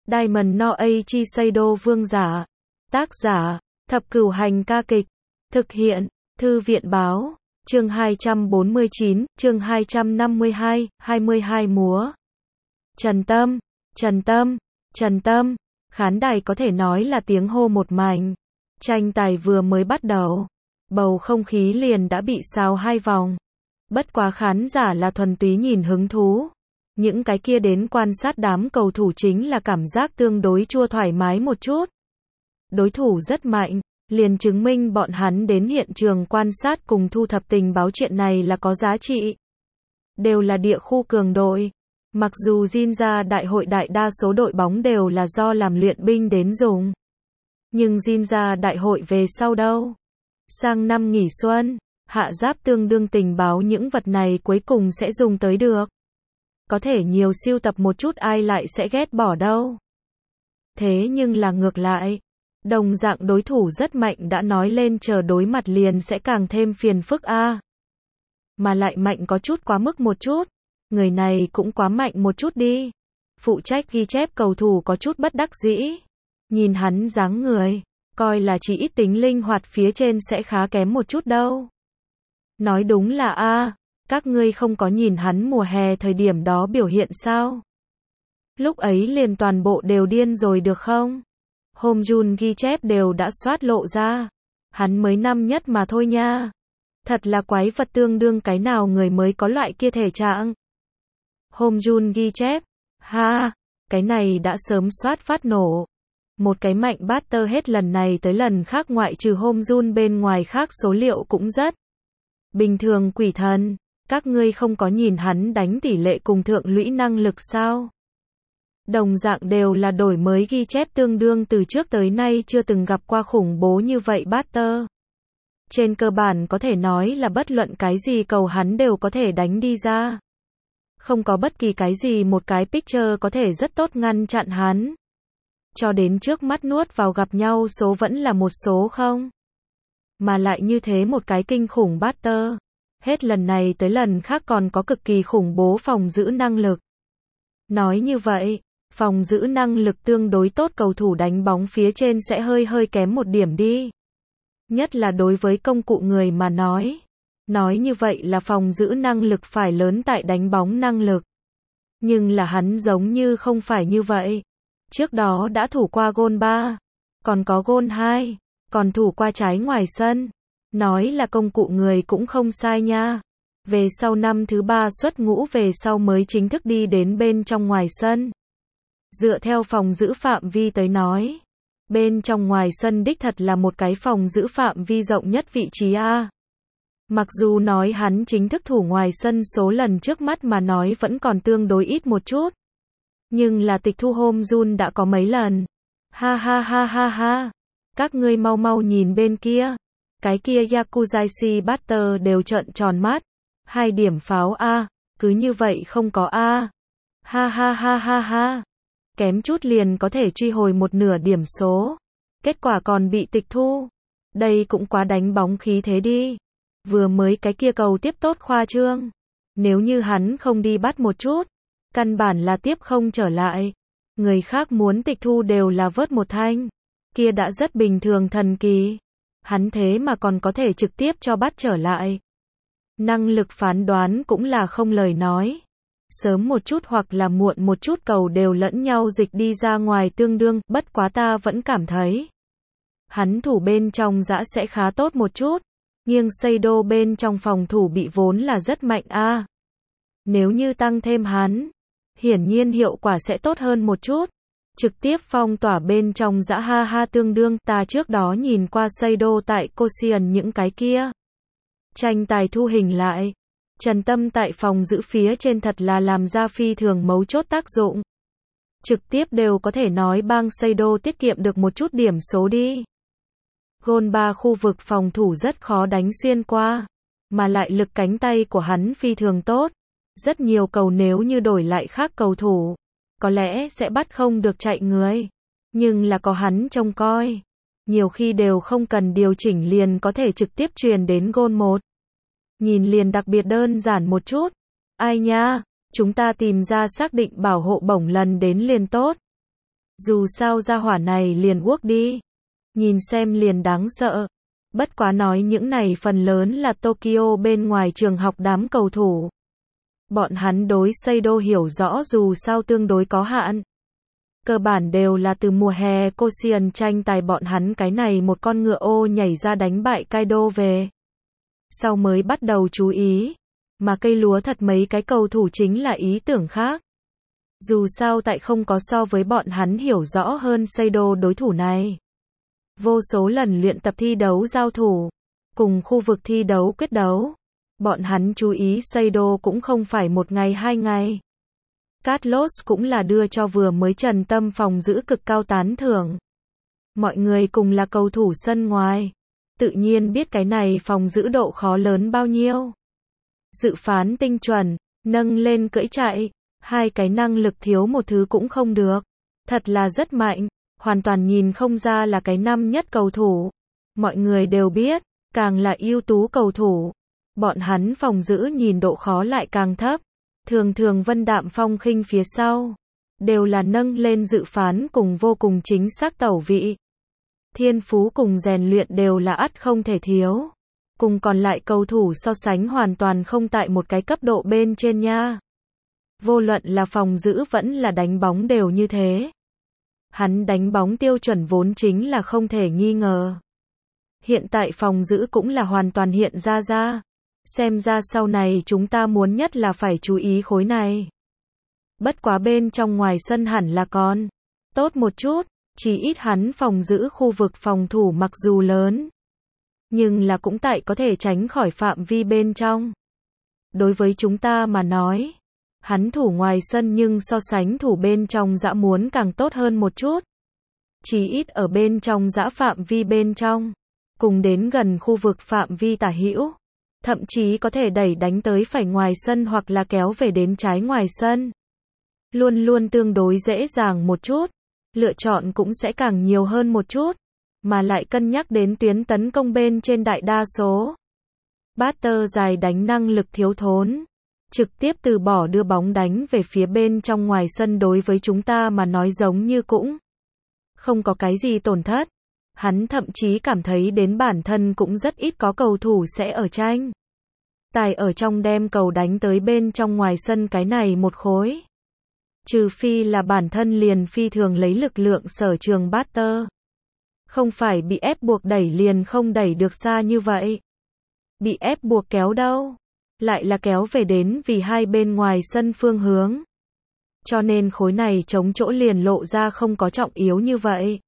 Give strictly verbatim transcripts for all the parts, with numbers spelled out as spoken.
Diamond no Aichi Seido vương giả. Tác giả, Thập Cửu Hành ca kịch. Thực hiện, Thư viện báo. Chương hai trăm bốn mươi chín, chương hai trăm năm mươi hai, hai mươi hai múa. Trần Tâm, Trần Tâm, Trần Tâm. Khán đài có thể nói là tiếng hô một mảnh. Tranh tài vừa mới bắt đầu, bầu không khí liền đã bị xào hai vòng. Bất quá khán giả là thuần túy nhìn hứng thú. Những cái kia đến quan sát đám cầu thủ chính là cảm giác tương đối chua thoải mái một chút. Đối thủ rất mạnh, liền chứng minh bọn hắn đến hiện trường quan sát cùng thu thập tình báo chuyện này là có giá trị. Đều là địa khu cường đội. Mặc dù Jinja đại hội đại đa số đội bóng đều là do làm luyện binh đến dùng. Nhưng Jinja đại hội về sau đâu? Sang năm nghỉ xuân, hạ giáp tương đương tình báo những vật này cuối cùng sẽ dùng tới được. Có thể nhiều sưu tập một chút ai lại sẽ ghét bỏ đâu. Thế nhưng là ngược lại. Đồng dạng đối thủ rất mạnh đã nói lên chờ đối mặt liền sẽ càng thêm phiền phức a. À. Mà lại mạnh có chút quá mức một chút. Người này cũng quá mạnh một chút đi. Phụ trách ghi chép cầu thủ có chút bất đắc dĩ. Nhìn hắn dáng người, coi là chỉ ít tính linh hoạt phía trên sẽ khá kém một chút đâu. Nói đúng là a, à, các ngươi không có nhìn hắn mùa hè thời điểm đó biểu hiện sao? Lúc ấy liền toàn bộ đều điên rồi được không? Home Jun ghi chép đều đã soát lộ ra. Hắn mới năm nhất mà thôi nha. Thật là quái vật tương đương cái nào người mới có loại kia thể trạng. Home Jun ghi chép. Ha, cái này đã sớm soát phát nổ. Một cái mạnh batter hết lần này tới lần khác ngoại trừ Home Jun bên ngoài khác số liệu cũng rất bình thường quỷ thần. Các ngươi không có nhìn hắn đánh tỷ lệ cùng thượng lũy năng lực sao? Đồng dạng đều là đổi mới ghi chép tương đương từ trước tới nay chưa từng gặp qua khủng bố như vậy batter. Trên cơ bản có thể nói là bất luận cái gì cầu hắn đều có thể đánh đi ra. Không có bất kỳ cái gì một cái picture có thể rất tốt ngăn chặn hắn. Cho đến trước mắt nuốt vào gặp nhau số vẫn là một số không. Mà lại như thế một cái kinh khủng batter. Hết lần này tới lần khác còn có cực kỳ khủng bố phòng giữ năng lực. Nói như vậy, phòng giữ năng lực tương đối tốt cầu thủ đánh bóng phía trên sẽ hơi hơi kém một điểm đi. Nhất là đối với công cụ người mà nói. Nói như vậy là phòng giữ năng lực phải lớn tại đánh bóng năng lực. Nhưng là hắn giống như không phải như vậy. Trước đó đã thủ qua gôn ba, còn có gôn hai, còn thủ qua trái ngoài sân. Nói là công cụ người cũng không sai nha. Về sau năm thứ ba xuất ngũ về sau mới chính thức đi đến bên trong ngoài sân. Dựa theo phòng giữ phạm vi tới nói, bên trong ngoài sân đích thật là một cái phòng giữ phạm vi rộng nhất vị trí A. Mặc dù nói hắn chính thức thủ ngoài sân số lần trước mắt mà nói vẫn còn tương đối ít một chút. Nhưng là tịch thu Home Jun đã có mấy lần. Ha ha ha ha ha. Các ngươi mau mau nhìn bên kia. Cái kia Yakuzaishi batter đều trợn tròn mắt. Hai điểm pháo A. Cứ như vậy không có A. Ha ha ha ha ha. Kém chút liền có thể truy hồi một nửa điểm số. Kết quả còn bị tịch thu. Đây cũng quá đánh bóng khí thế đi. Vừa mới cái kia cầu tiếp tốt khoa trương. Nếu như hắn không đi bắt một chút, căn bản là tiếp không trở lại. Người khác muốn tịch thu đều là vớt một thanh. Kia đã rất bình thường thần kỳ. Hắn thế mà còn có thể trực tiếp cho bắt trở lại. Năng lực phán đoán cũng là không lời nói. Sớm một chút hoặc là muộn một chút cầu đều lẫn nhau dịch đi ra ngoài tương đương, bất quá ta vẫn cảm thấy. Hắn thủ bên trong dã sẽ khá tốt một chút. Nghiêng Seido bên trong phòng thủ bị vốn là rất mạnh a. À. Nếu như tăng thêm hắn, hiển nhiên hiệu quả sẽ tốt hơn một chút. Trực tiếp phong tỏa bên trong dã ha ha tương đương ta trước đó nhìn qua Seido tại Koshien những cái kia. Tranh tài thu hình lại. Trần Tâm tại phòng giữ phía trên thật là làm ra phi thường mấu chốt tác dụng. Trực tiếp đều có thể nói bang Seido tiết kiệm được một chút điểm số đi. Gôn ba khu vực phòng thủ rất khó đánh xuyên qua. Mà lại lực cánh tay của hắn phi thường tốt. Rất nhiều cầu nếu như đổi lại khác cầu thủ. Có lẽ sẽ bắt không được chạy người. Nhưng là có hắn trông coi. Nhiều khi đều không cần điều chỉnh liền có thể trực tiếp truyền đến gôn một. Nhìn liền đặc biệt đơn giản một chút. Ai nha, chúng ta tìm ra xác định bảo hộ bổng lần đến liền tốt. Dù sao gia hỏa này liền uốc đi. Nhìn xem liền đáng sợ. Bất quá nói những này phần lớn là Tokyo bên ngoài trường học đám cầu thủ. Bọn hắn đối Seido hiểu rõ dù sao tương đối có hạn. Cơ bản đều là từ mùa hè Koshien tranh tài bọn hắn cái này một con ngựa ô nhảy ra đánh bại Kaido về. Sau mới bắt đầu chú ý. Mà cây lúa thật mấy cái cầu thủ chính là ý tưởng khác. Dù sao tại không có so với bọn hắn hiểu rõ hơn Seido đối thủ này. Vô số lần luyện tập thi đấu giao thủ. Cùng khu vực thi đấu quyết đấu. Bọn hắn chú ý Seido cũng không phải một ngày hai ngày. Carlos cũng là đưa cho vừa mới Trần Tâm phòng giữ cực cao tán thưởng. Mọi người cùng là cầu thủ sân ngoài. Tự nhiên biết cái này phòng giữ độ khó lớn bao nhiêu. Dự phán tinh chuẩn, nâng lên cưỡi chạy. Hai cái năng lực thiếu một thứ cũng không được. Thật là rất mạnh. Hoàn toàn nhìn không ra là cái năm nhất cầu thủ. Mọi người đều biết, càng là ưu tú cầu thủ. Bọn hắn phòng giữ nhìn độ khó lại càng thấp. Thường thường Vân Đạm Phong khinh phía sau. Đều là nâng lên dự phán cùng vô cùng chính xác tẩu vị. Thiên phú cùng rèn luyện đều là ắt không thể thiếu. Cùng còn lại cầu thủ so sánh hoàn toàn không tại một cái cấp độ bên trên nha. Vô luận là phòng giữ vẫn là đánh bóng đều như thế. Hắn đánh bóng tiêu chuẩn vốn chính là không thể nghi ngờ. Hiện tại phòng giữ cũng là hoàn toàn hiện ra ra. Xem ra sau này chúng ta muốn nhất là phải chú ý khối này. Bất quá bên trong ngoài sân hẳn là còn tốt một chút, chỉ ít hắn phòng giữ khu vực phòng thủ mặc dù lớn. Nhưng là cũng tại có thể tránh khỏi phạm vi bên trong. Đối với chúng ta mà nói, hắn thủ ngoài sân nhưng so sánh thủ bên trong dã muốn càng tốt hơn một chút. Chỉ ít ở bên trong dã phạm vi bên trong, cùng đến gần khu vực phạm vi tả hữu, thậm chí có thể đẩy đánh tới phải ngoài sân hoặc là kéo về đến trái ngoài sân. Luôn luôn tương đối dễ dàng một chút, lựa chọn cũng sẽ càng nhiều hơn một chút, mà lại cân nhắc đến tuyến tấn công bên trên đại đa số. Batter dài đánh năng lực thiếu thốn. Trực tiếp từ bỏ đưa bóng đánh về phía bên trong ngoài sân đối với chúng ta mà nói giống như cũng không có cái gì tổn thất. Hắn thậm chí cảm thấy đến bản thân cũng rất ít có cầu thủ sẽ ở tranh tài ở trong đem cầu đánh tới bên trong ngoài sân cái này một khối. Trừ phi là bản thân liền phi thường lấy lực lượng sở trường Batter. Không phải bị ép buộc đẩy liền không đẩy được xa như vậy. Bị ép buộc kéo đâu. Lại là kéo về đến vì hai bên ngoài sân phương hướng. Cho nên khối này chống chỗ liền lộ ra không có trọng yếu như vậy.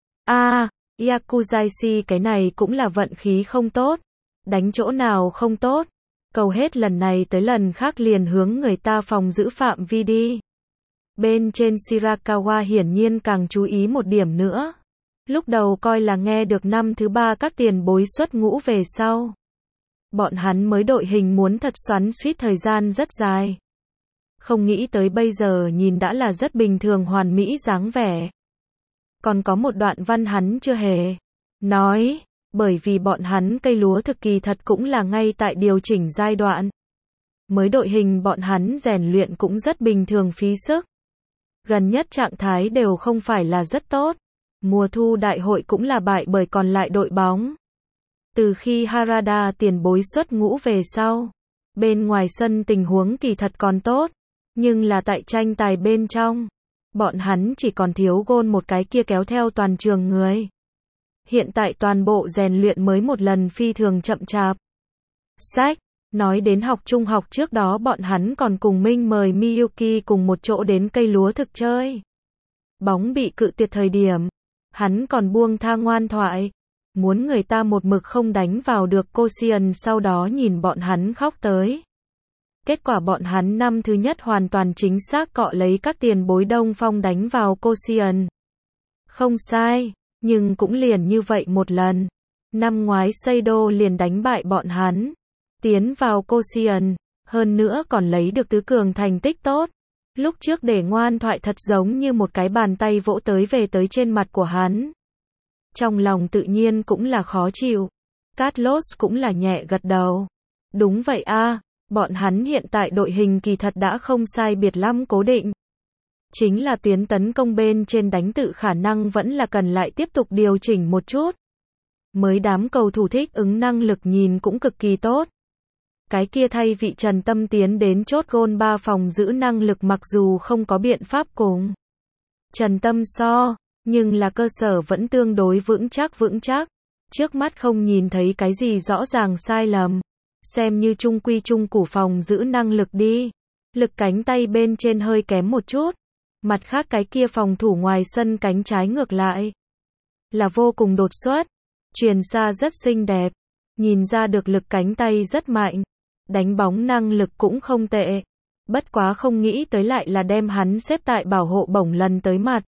À, Yakuzashi cái này cũng là vận khí không tốt. Đánh chỗ nào không tốt. Cầu hết lần này tới lần khác liền hướng người ta phòng giữ phạm vi đi. Bên trên Shirakawa hiển nhiên càng chú ý một điểm nữa. Lúc đầu coi là nghe được năm thứ ba các tiền bối xuất ngũ về sau. Bọn hắn mới đội hình muốn thật xoắn suýt thời gian rất dài. Không nghĩ tới bây giờ nhìn đã là rất bình thường hoàn mỹ dáng vẻ. Còn có một đoạn văn hắn chưa hề nói, bởi vì bọn hắn cây lúa thực kỳ thật cũng là ngay tại điều chỉnh giai đoạn. Mới đội hình bọn hắn rèn luyện cũng rất bình thường phí sức. Gần nhất trạng thái đều không phải là rất tốt. Mùa thu đại hội cũng là bại bởi còn lại đội bóng. Từ khi Harada tiền bối xuất ngũ về sau, bên ngoài sân tình huống kỳ thật còn tốt, nhưng là tại tranh tài bên trong, bọn hắn chỉ còn thiếu gôn một cái kia kéo theo toàn trường người. Hiện tại toàn bộ rèn luyện mới một lần phi thường chậm chạp. Sách, nói đến học trung học trước đó bọn hắn còn cùng Minh mời Miyuki cùng một chỗ đến cây lúa thực chơi. Bóng bị cự tuyệt thời điểm, hắn còn buông tha ngoan thoại. Muốn người ta một mực không đánh vào được Koshien sau đó nhìn bọn hắn khóc tới. Kết quả bọn hắn năm thứ nhất hoàn toàn chính xác cọ lấy các tiền bối Đông Phong đánh vào Koshien. Không sai, nhưng cũng liền như vậy một lần. Năm ngoái Seido liền đánh bại bọn hắn. Tiến vào Koshien, hơn nữa còn lấy được tứ cường thành tích tốt. Lúc trước để ngoan thoại thật giống như một cái bàn tay vỗ tới về tới trên mặt của hắn. Trong lòng tự nhiên cũng là khó chịu. Carlos cũng là nhẹ gật đầu. Đúng vậy a, bọn hắn hiện tại đội hình kỳ thật đã không sai biệt lắm cố định. Chính là tuyến tấn công bên trên đánh tự khả năng vẫn là cần lại tiếp tục điều chỉnh một chút. Mới đám cầu thủ thích ứng năng lực nhìn cũng cực kỳ tốt. Cái kia thay vị Trần Tâm tiến đến chốt gôn ba phòng giữ năng lực mặc dù không có biện pháp cùng Trần Tâm so, nhưng là cơ sở vẫn tương đối vững chắc vững chắc. Trước mắt không nhìn thấy cái gì rõ ràng sai lầm. Xem như trung quy trung củ phòng giữ năng lực đi. Lực cánh tay bên trên hơi kém một chút. Mặt khác cái kia phòng thủ ngoài sân cánh trái ngược lại là vô cùng đột xuất. Chuyền xa rất xinh đẹp. Nhìn ra được lực cánh tay rất mạnh. Đánh bóng năng lực cũng không tệ. Bất quá không nghĩ tới lại là đem hắn xếp tại bảo hộ bổng lần tới mặt.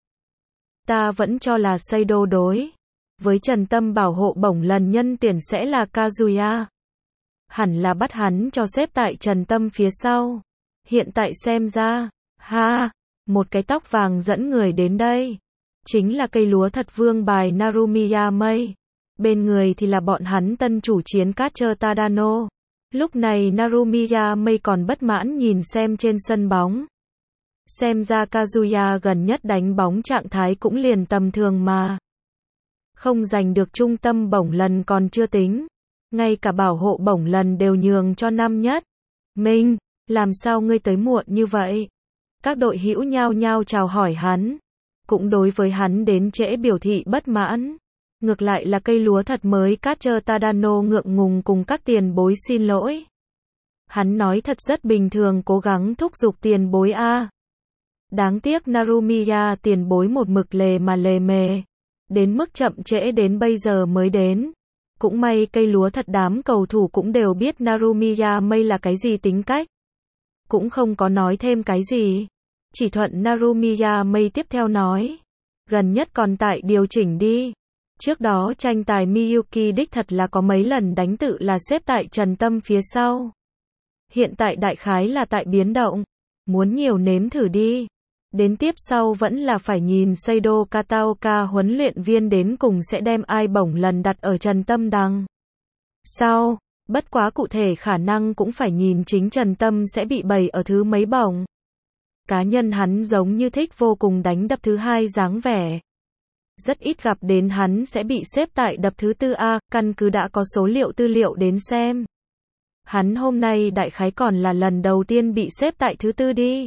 Ta vẫn cho là Seido đối với Trần Tâm bảo hộ bổng lần nhân tuyển sẽ là Kazuya. Hẳn là bắt hắn cho xếp tại Trần Tâm phía sau. Hiện tại xem ra, ha, một cái tóc vàng dẫn người đến đây. Chính là cây lúa thật vương bài Narumiya Mei. Bên người thì là bọn hắn tân chủ chiến Catcher Tadano. Lúc này Narumiya Mei còn bất mãn nhìn xem trên sân bóng. Xem ra Kazuya gần nhất đánh bóng trạng thái cũng liền tầm thường mà. Không giành được trung tâm bổng lần còn chưa tính. Ngay cả bảo hộ bổng lần đều nhường cho năm nhất. Minh, làm sao ngươi tới muộn như vậy? Các đội hữu nhao nhao chào hỏi hắn. Cũng đối với hắn đến trễ biểu thị bất mãn. Ngược lại là cây lúa thật mới Catcher Tadano ngượng ngùng cùng các tiền bối xin lỗi. Hắn nói thật rất bình thường cố gắng thúc giục tiền bối a. Đáng tiếc Narumiya tiền bối một mực lề mà lề mề. Đến mức chậm trễ đến bây giờ mới đến. Cũng may cây lúa thật đám cầu thủ cũng đều biết Narumiya Mei là cái gì tính cách. Cũng không có nói thêm cái gì. Chỉ thuận Narumiya Mei tiếp theo nói. Gần nhất còn tại điều chỉnh đi. Trước đó tranh tài Miyuki đích thật là có mấy lần đánh tự là xếp tại Trần Tâm phía sau. Hiện tại đại khái là tại biến động. Muốn nhiều nếm thử đi. Đến tiếp sau vẫn là phải nhìn Seido Kataoka huấn luyện viên đến cùng sẽ đem ai bổng lần đặt ở Trần Tâm đằng sau. Bất quá cụ thể khả năng cũng phải nhìn chính Trần Tâm sẽ bị bày ở thứ mấy bổng. Cá nhân hắn giống như thích vô cùng đánh đập thứ hai dáng vẻ. Rất ít gặp đến hắn sẽ bị xếp tại đập thứ tư A, căn cứ đã có số liệu tư liệu đến xem. Hắn hôm nay đại khái còn là lần đầu tiên bị xếp tại thứ tư đi.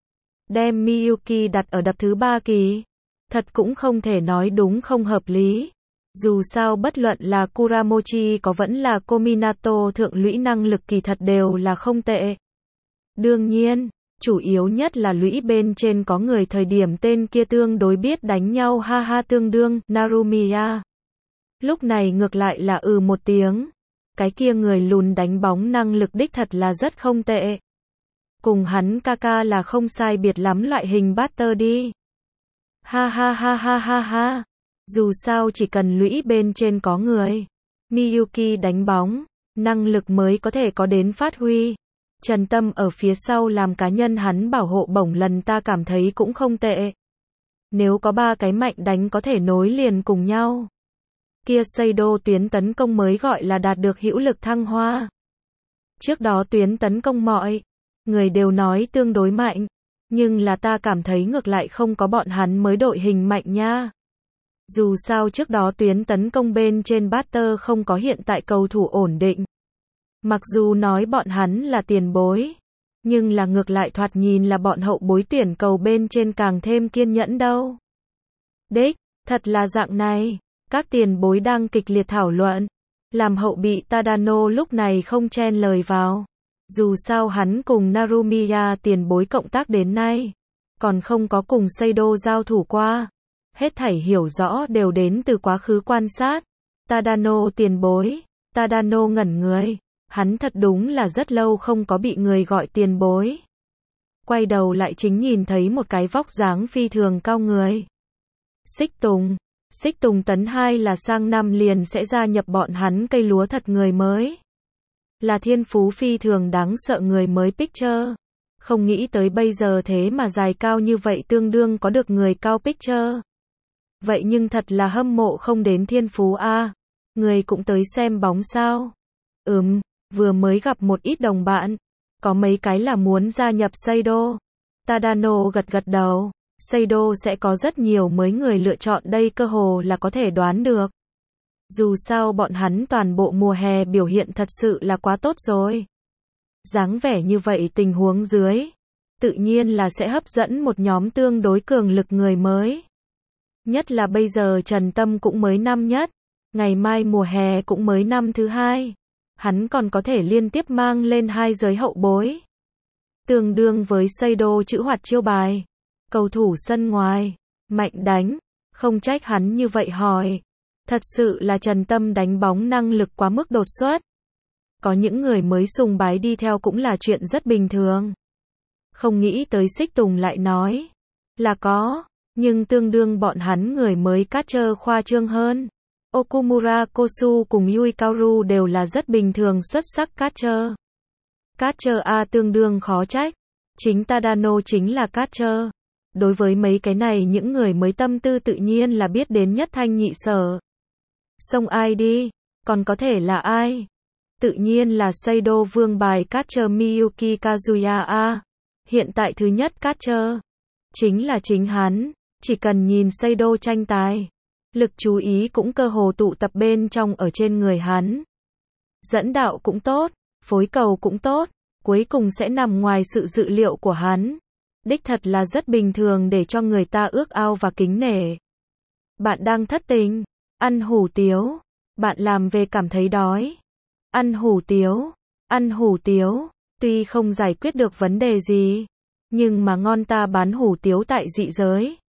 Đem Miyuki đặt ở đập thứ ba kỳ. Thật cũng không thể nói đúng không hợp lý. Dù sao bất luận là Kuramochi có vẫn là Kominato thượng lũy năng lực kỳ thật đều là không tệ. Đương nhiên, chủ yếu nhất là lũy bên trên có người thời điểm tên kia tương đối biết đánh nhau ha ha tương đương, Narumiya. Lúc này ngược lại là ừ một tiếng. Cái kia người lùn đánh bóng năng lực đích thật là rất không tệ. Cùng hắn Kaka là không sai biệt lắm loại hình batter đi. Ha ha ha ha ha ha. Dù sao chỉ cần lũy bên trên có người. Miyuki đánh bóng, năng lực mới có thể có đến phát huy. Trần Tâm ở phía sau làm cá nhân hắn bảo hộ bổng lần ta cảm thấy cũng không tệ. Nếu có ba cái mạnh đánh có thể nối liền cùng nhau. Kia Seido tuyến tấn công mới gọi là đạt được hữu lực thăng hoa. Trước đó tuyến tấn công mọi người đều nói tương đối mạnh. Nhưng là ta cảm thấy ngược lại không có bọn hắn mới đội hình mạnh nha. Dù sao trước đó tuyến tấn công bên trên batter không có hiện tại cầu thủ ổn định. Mặc dù nói bọn hắn là tiền bối, nhưng là ngược lại thoạt nhìn là bọn hậu bối tuyển cầu bên trên càng thêm kiên nhẫn đâu. Đích, thật là dạng này, các tiền bối đang kịch liệt thảo luận, làm hậu bị Tadano lúc này không chen lời vào. Dù sao hắn cùng Narumiya tiền bối cộng tác đến nay, còn không có cùng Seido giao thủ qua. Hết thảy hiểu rõ đều đến từ quá khứ quan sát. Tadano tiền bối, Tadano ngẩn người. Hắn thật đúng là rất lâu không có bị người gọi tiền bối. Quay đầu lại chính nhìn thấy một cái vóc dáng phi thường cao người. Xích Tùng. Xích Tùng tấn hai là sang năm liền sẽ gia nhập bọn hắn cây lúa thật người mới. Là thiên phú phi thường đáng sợ người mới Picture. Không nghĩ tới bây giờ thế mà dài cao như vậy tương đương có được người cao Picture. Vậy nhưng thật là hâm mộ không đến thiên phú a. Người cũng tới xem bóng sao? Ừm. Vừa mới gặp một ít đồng bạn, có mấy cái là muốn gia nhập Seido. Tadano gật gật đầu, Seido sẽ có rất nhiều mới người lựa chọn đây cơ hồ là có thể đoán được. Dù sao bọn hắn toàn bộ mùa hè biểu hiện thật sự là quá tốt rồi. Dáng vẻ như vậy tình huống dưới, tự nhiên là sẽ hấp dẫn một nhóm tương đối cường lực người mới. Nhất là bây giờ Trần Tâm cũng mới năm nhất, ngày mai mùa hè cũng mới năm thứ hai. Hắn còn có thể liên tiếp mang lên hai giới hậu bối. Tương đương với Seido chữ hoạt chiêu bài. Cầu thủ sân ngoài, mạnh đánh, không trách hắn như vậy hỏi. Thật sự là Trần Tâm đánh bóng năng lực quá mức đột xuất. Có những người mới sùng bái đi theo cũng là chuyện rất bình thường. Không nghĩ tới Xích Tùng lại nói là có, nhưng tương đương bọn hắn người mới catcher khoa trương hơn. Okumura Kosu cùng Yui Kaoru đều là rất bình thường xuất sắc catcher. Catcher A tương đương khó trách. Chính Tadano chính là catcher. Đối với mấy cái này những người mới tâm tư tự nhiên là biết đến nhất thanh nhị sở. Xông ai đi, còn có thể là ai? Tự nhiên là Seido vương bài catcher Miyuki Kazuya A. Hiện tại thứ nhất catcher. Chính là chính hắn. Chỉ cần nhìn Seido tranh tài, lực chú ý cũng cơ hồ tụ tập bên trong ở trên người hắn. Dẫn đạo cũng tốt, phối cầu cũng tốt, cuối cùng sẽ nằm ngoài sự dự liệu của hắn. Đích thật là rất bình thường để cho người ta ước ao và kính nể. Bạn đang thất tình, ăn hủ tiếu, bạn làm về cảm thấy đói. Ăn hủ tiếu, ăn hủ tiếu, tuy không giải quyết được vấn đề gì, nhưng mà ngon ta bán hủ tiếu tại dị giới.